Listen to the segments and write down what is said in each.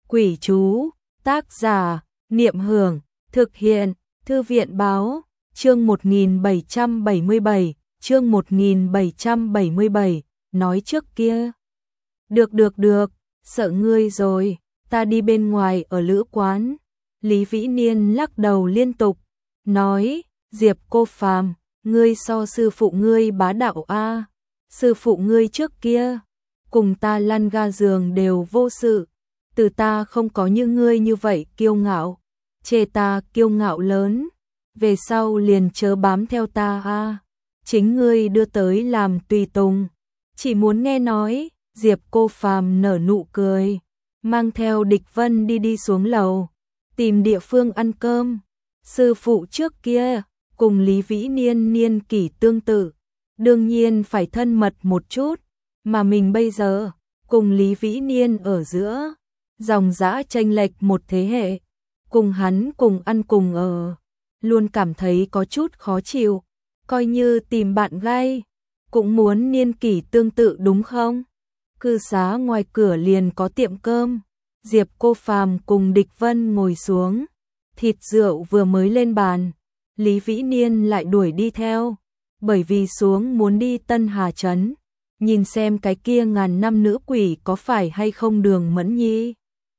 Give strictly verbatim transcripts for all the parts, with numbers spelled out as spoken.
Quỷ chú, tác giả, Niệm Hưởng, thực hiện, Thư viện báo, chương một nghìn bảy trăm bảy mươi bảy, chương một nghìn bảy trăm bảy mươi bảy, nói trước kia. Được được được, sợ ngươi rồi, ta đi bên ngoài ở lữ quán. Lý Vĩ Niên lắc đầu liên tục, nói, Diệp cô phàm, ngươi so sư phụ ngươi bá đạo a, sư phụ ngươi trước kia, cùng ta lăn ga giường đều vô sự, từ ta không có như ngươi như vậy kiêu ngạo, chê ta kiêu ngạo lớn, về sau liền chớ bám theo ta a, chính ngươi đưa tới làm tùy tùng, chỉ muốn nghe nói. Diệp cô phàm nở nụ cười, mang theo Địch Vân đi đi xuống lầu, tìm địa phương ăn cơm. Sư phụ trước kia, cùng Lý Vĩ Niên niên kỷ tương tự, đương nhiên phải thân mật một chút, mà mình bây giờ, cùng Lý Vĩ Niên ở giữa, dòng dã chênh lệch một thế hệ, cùng hắn cùng ăn cùng ở, luôn cảm thấy có chút khó chịu, coi như tìm bạn gay, cũng muốn niên kỷ tương tự đúng không? Cư xá ngoài cửa liền có tiệm cơm, Diệp cô phàm cùng Địch Vân ngồi xuống, thịt rượu vừa mới lên bàn, Lý Vĩ Niên lại đuổi đi theo, bởi vì xuống muốn đi Tân Hà Trấn, nhìn xem cái kia ngàn năm nữ quỷ có phải hay không Đường Mẫn Nhi.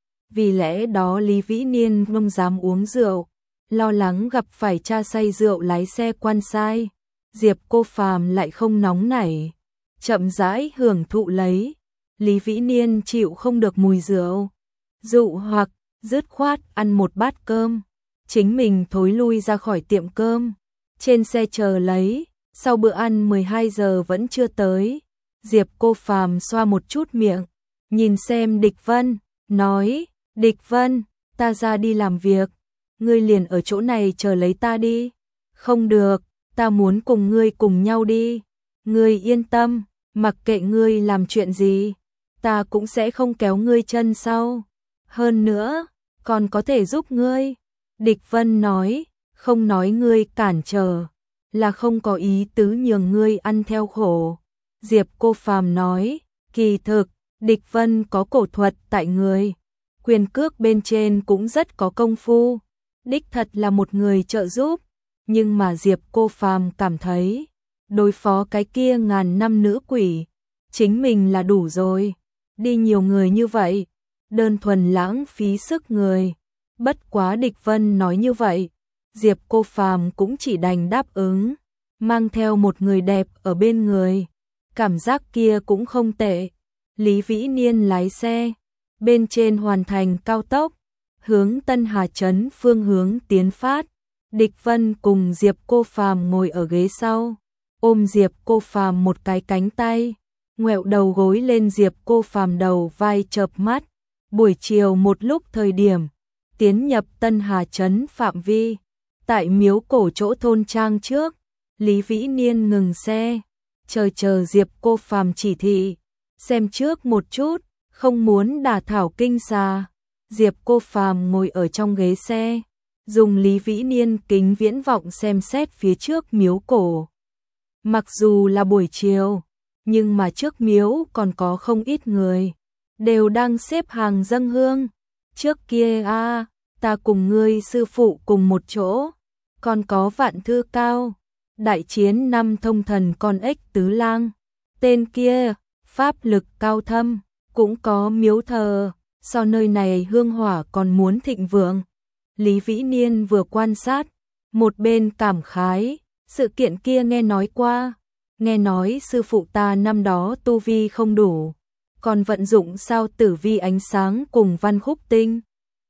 Vì lẽ đó Lý Vĩ Niên không dám uống rượu, lo lắng gặp phải cha say rượu lái xe quan sai, Diệp cô phàm lại không nóng nảy, chậm rãi hưởng thụ lấy. Lý Vĩ Niên chịu không được mùi rượu, dụ hoặc dứt khoát ăn một bát cơm, chính mình thối lui ra khỏi tiệm cơm, trên xe chờ lấy, sau bữa ăn mười hai giờ vẫn chưa tới. Diệp cô phàm xoa một chút miệng, nhìn xem Địch Vân, nói, Địch Vân, ta ra đi làm việc, ngươi liền ở chỗ này chờ lấy ta đi. Không được, ta muốn cùng ngươi cùng nhau đi, ngươi yên tâm, mặc kệ ngươi làm chuyện gì, ta cũng sẽ không kéo ngươi chân sau. Hơn nữa, còn có thể giúp ngươi. Địch Vân nói, không nói ngươi cản trở, là không có ý tứ nhường ngươi ăn theo khổ. Diệp cô phàm nói, kỳ thực, Địch Vân có cổ thuật tại người, quyền cước bên trên cũng rất có công phu, đích thật là một người trợ giúp, nhưng mà Diệp cô phàm cảm thấy, đối phó cái kia ngàn năm nữ quỷ, chính mình là đủ rồi. Đi nhiều người như vậy, đơn thuần lãng phí sức người. Bất quá Địch Vân nói như vậy, Diệp cô phàm cũng chỉ đành đáp ứng, mang theo một người đẹp ở bên người, cảm giác kia cũng không tệ. Lý Vĩ Niên lái xe, bên trên hoàn thành cao tốc, hướng Tân Hà Trấn phương hướng tiến phát. Địch Vân cùng Diệp cô phàm ngồi ở ghế sau, ôm Diệp cô phàm một cái cánh tay, ngoẹo đầu gối lên Diệp cô phàm đầu vai chợp mắt. Buổi chiều một lúc thời điểm, tiến nhập Tân Hà Trấn phạm vi, tại miếu cổ chỗ thôn trang trước, Lý Vĩ Niên ngừng xe, chờ chờ Diệp cô phàm chỉ thị, xem trước một chút, không muốn đả thảo kinh xà. Diệp cô phàm ngồi ở trong ghế xe, dùng Lý Vĩ Niên kính viễn vọng xem xét phía trước miếu cổ. Mặc dù là buổi chiều, nhưng mà trước miếu còn có không ít người, đều đang xếp hàng dâng hương. Trước kia a, à, ta cùng ngươi sư phụ cùng một chỗ, còn có Vạn Thư Cao, đại chiến năm thông thần con ếch tứ lang, tên kia, pháp lực cao thâm, cũng có miếu thờ, so nơi này hương hỏa còn muốn thịnh vượng. Lý Vĩ Niên vừa quan sát, một bên cảm khái, sự kiện kia nghe nói qua, nghe nói sư phụ ta năm đó tu vi không đủ, còn vận dụng sao tử vi ánh sáng cùng Văn Khúc Tinh.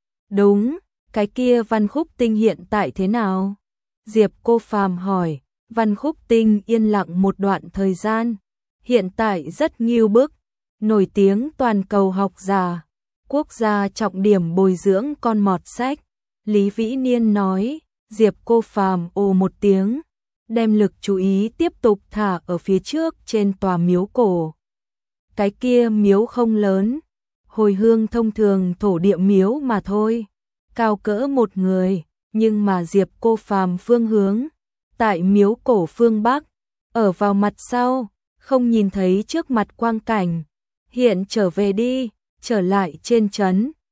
Đúng, cái kia Văn Khúc Tinh hiện tại thế nào? Diệp cô phàm hỏi. Văn Khúc Tinh yên lặng một đoạn thời gian, hiện tại rất nghiêu bức, nổi tiếng toàn cầu học giả, quốc gia trọng điểm bồi dưỡng con mọt sách. Lý Vĩ Niên nói. Diệp cô phàm ồ một tiếng, đem lực chú ý tiếp tục thả ở phía trước trên tòa miếu cổ. Cái kia miếu không lớn, hồi hương thông thường thổ địa miếu mà thôi, cao cỡ một người, nhưng mà Diệp cô phàm phương hướng, tại miếu cổ phương Bắc, ở vào mặt sau, không nhìn thấy trước mặt quang cảnh. Hiện trở về đi, trở lại trên trấn,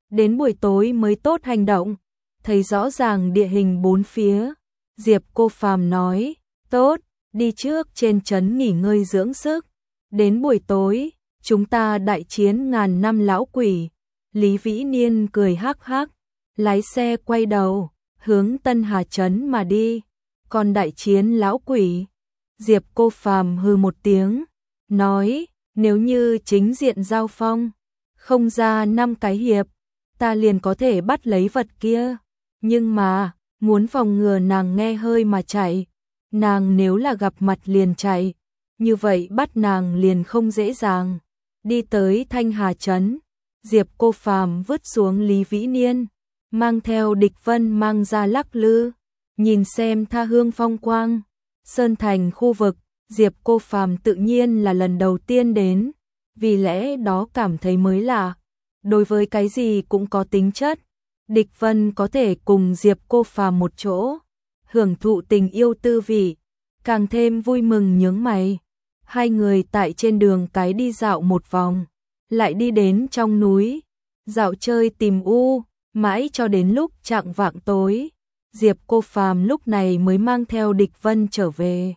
đến buổi tối mới tốt hành động, thấy rõ ràng địa hình bốn phía. Diệp Cô Phàm nói, tốt, đi trước trên trấn nghỉ ngơi dưỡng sức, đến buổi tối, chúng ta đại chiến ngàn năm lão quỷ. Lý Vĩ Niên cười hắc hắc, lái xe quay đầu, hướng Tân Hà trấn mà đi, còn đại chiến lão quỷ. Diệp Cô Phàm hừ một tiếng, nói, nếu như chính diện giao phong, không ra năm cái hiệp, ta liền có thể bắt lấy vật kia, nhưng mà, muốn phòng ngừa nàng nghe hơi mà chạy, nàng nếu là gặp mặt liền chạy, như vậy bắt nàng liền không dễ dàng. Đi tới Thanh Hà trấn, Diệp Cô Phàm vứt xuống Lý Vĩ Niên, mang theo Địch Vân mang ra lắc lư, nhìn xem tha hương phong quang. Sơn Thành khu vực, Diệp Cô Phàm tự nhiên là lần đầu tiên đến, vì lẽ đó cảm thấy mới lạ. Đối với cái gì cũng có tính chất, Địch Vân có thể cùng Diệp Cô Phàm một chỗ, hưởng thụ tình yêu tư vị, càng thêm vui mừng nhướng mày. Hai người tại trên đường cái đi dạo một vòng, lại đi đến trong núi, dạo chơi tìm u, mãi cho đến lúc chạng vạng tối. Diệp Cô Phàm lúc này mới mang theo Địch Vân trở về.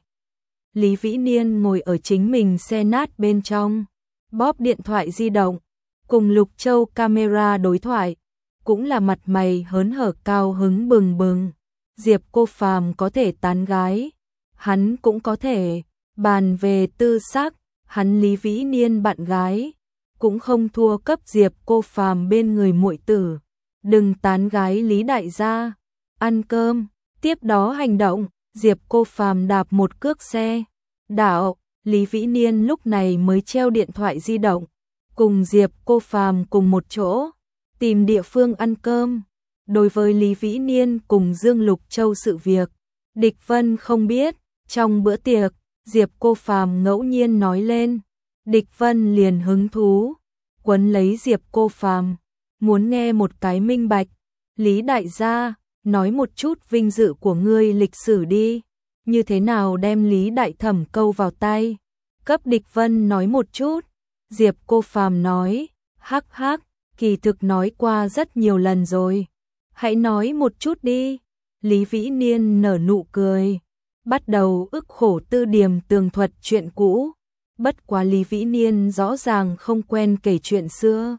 Lý Vĩ Niên ngồi ở chính mình xe nát bên trong, bóp điện thoại di động, cùng Lục Châu camera đối thoại, cũng là mặt mày hớn hở cao hứng bừng bừng. Diệp Cô Phàm có thể tán gái, hắn cũng có thể. Bàn về tư sắc, hắn Lý Vĩ Niên bạn gái, cũng không thua cấp Diệp Cô Phàm bên người muội tử. Đừng tán gái Lý đại gia, ăn cơm, tiếp đó hành động. Diệp Cô Phàm đạp một cước xe đảo, Lý Vĩ Niên lúc này mới treo điện thoại di động, cùng Diệp Cô Phàm cùng một chỗ, tìm địa phương ăn cơm. Đối với Lý Vĩ Niên cùng Dương Lục Châu sự việc, Địch Vân không biết. Trong bữa tiệc, Diệp Cô Phàm ngẫu nhiên nói lên, Địch Vân liền hứng thú, quấn lấy Diệp Cô Phàm, muốn nghe một cái minh bạch. Lý đại gia, nói một chút vinh dự của ngươi lịch sử đi, như thế nào đem Lý đại thẩm câu vào tay, cấp Địch Vân nói một chút. Diệp Cô Phàm nói, hắc hắc, kỳ thực nói qua rất nhiều lần rồi, hãy nói một chút đi. Lý Vĩ Niên nở nụ cười, bắt đầu ức khổ tư điềm tường thuật chuyện cũ. Bất quá Lý Vĩ Niên rõ ràng không quen kể chuyện xưa,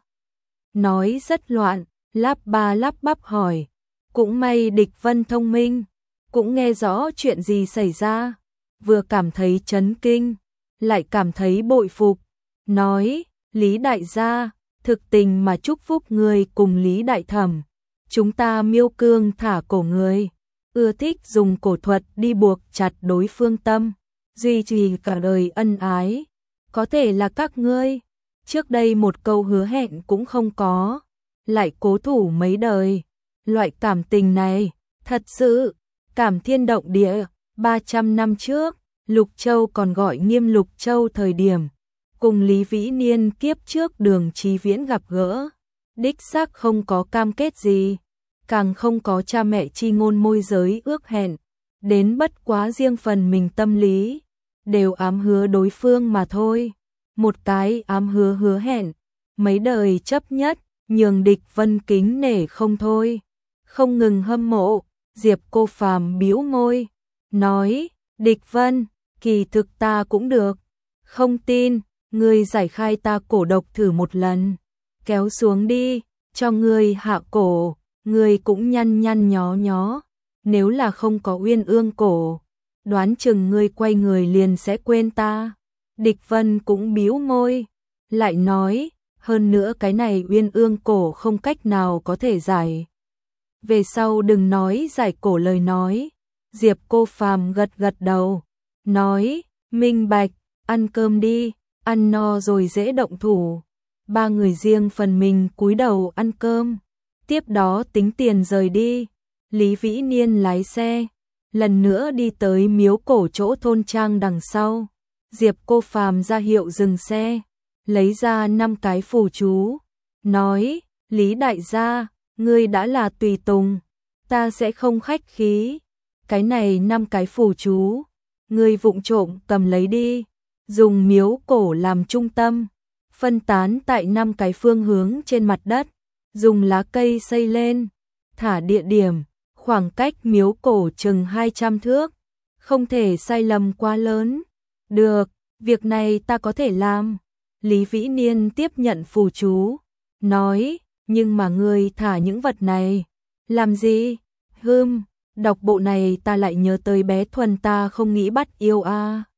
nói rất loạn, lắp ba lắp bắp hỏi. Cũng may Địch Vân thông minh, cũng nghe rõ chuyện gì xảy ra, vừa cảm thấy chấn kinh, lại cảm thấy bội phục, nói, Lý đại gia, thực tình mà chúc phúc người cùng Lý đại thẩm, chúng ta Miêu Cương thả cổ người, ưa thích dùng cổ thuật đi buộc chặt đối phương tâm, duy trì cả đời ân ái, có thể là các ngươi, trước đây một câu hứa hẹn cũng không có, lại cố thủ mấy đời, loại cảm tình này, thật sự, cảm thiên động địa. Ba trăm năm trước, Lục Châu còn gọi Nghiêm Lục Châu thời điểm, cùng Lý Vĩ Niên kiếp trước Đường Chí Viễn gặp gỡ, đích xác không có cam kết gì, càng không có cha mẹ chi ngôn môi giới ước hẹn, đến bất quá riêng phần mình tâm lý, đều ám hứa đối phương mà thôi. Một cái ám hứa hứa hẹn, mấy đời chấp nhất, nhường Địch Vân kính nể không thôi, không ngừng hâm mộ. Diệp Cô Phàm bĩu môi, nói, Địch Vân, kỳ thực ta cũng được, không tin, ngươi giải khai ta cổ độc thử một lần, kéo xuống đi, cho ngươi hạ cổ, ngươi cũng nhăn nhăn nhó nhó, nếu là không có uyên ương cổ, đoán chừng ngươi quay người liền sẽ quên ta. Địch Vân cũng bĩu môi, lại nói, hơn nữa cái này uyên ương cổ không cách nào có thể giải. Về sau đừng nói giải cổ lời nói. Diệp Cô Phàm gật gật đầu, nói, minh bạch, ăn cơm đi, ăn no rồi dễ động thủ. Ba người riêng phần mình cúi đầu ăn cơm, tiếp đó tính tiền rời đi. Lý Vĩ Niên lái xe, lần nữa đi tới miếu cổ chỗ thôn trang đằng sau. Diệp Cô Phàm ra hiệu dừng xe, lấy ra năm cái phù chú, nói, Lý đại gia, ngươi đã là tùy tùng, ta sẽ không khách khí. Cái này năm cái phù chú, ngươi vụng trộm cầm lấy đi, dùng miếu cổ làm trung tâm, phân tán tại năm cái phương hướng trên mặt đất. dùng lá cây xây lên, thả địa điểm, khoảng cách miếu cổ chừng hai trăm thước, không thể sai lầm quá lớn. Được, việc này ta có thể làm. Lý Vĩ Niên tiếp nhận phù chú, nói, nhưng mà ngươi thả những vật này, làm gì? Hừm, đọc bộ này ta lại nhớ tới bé Thuần ta không nghĩ bắt yêu a. À.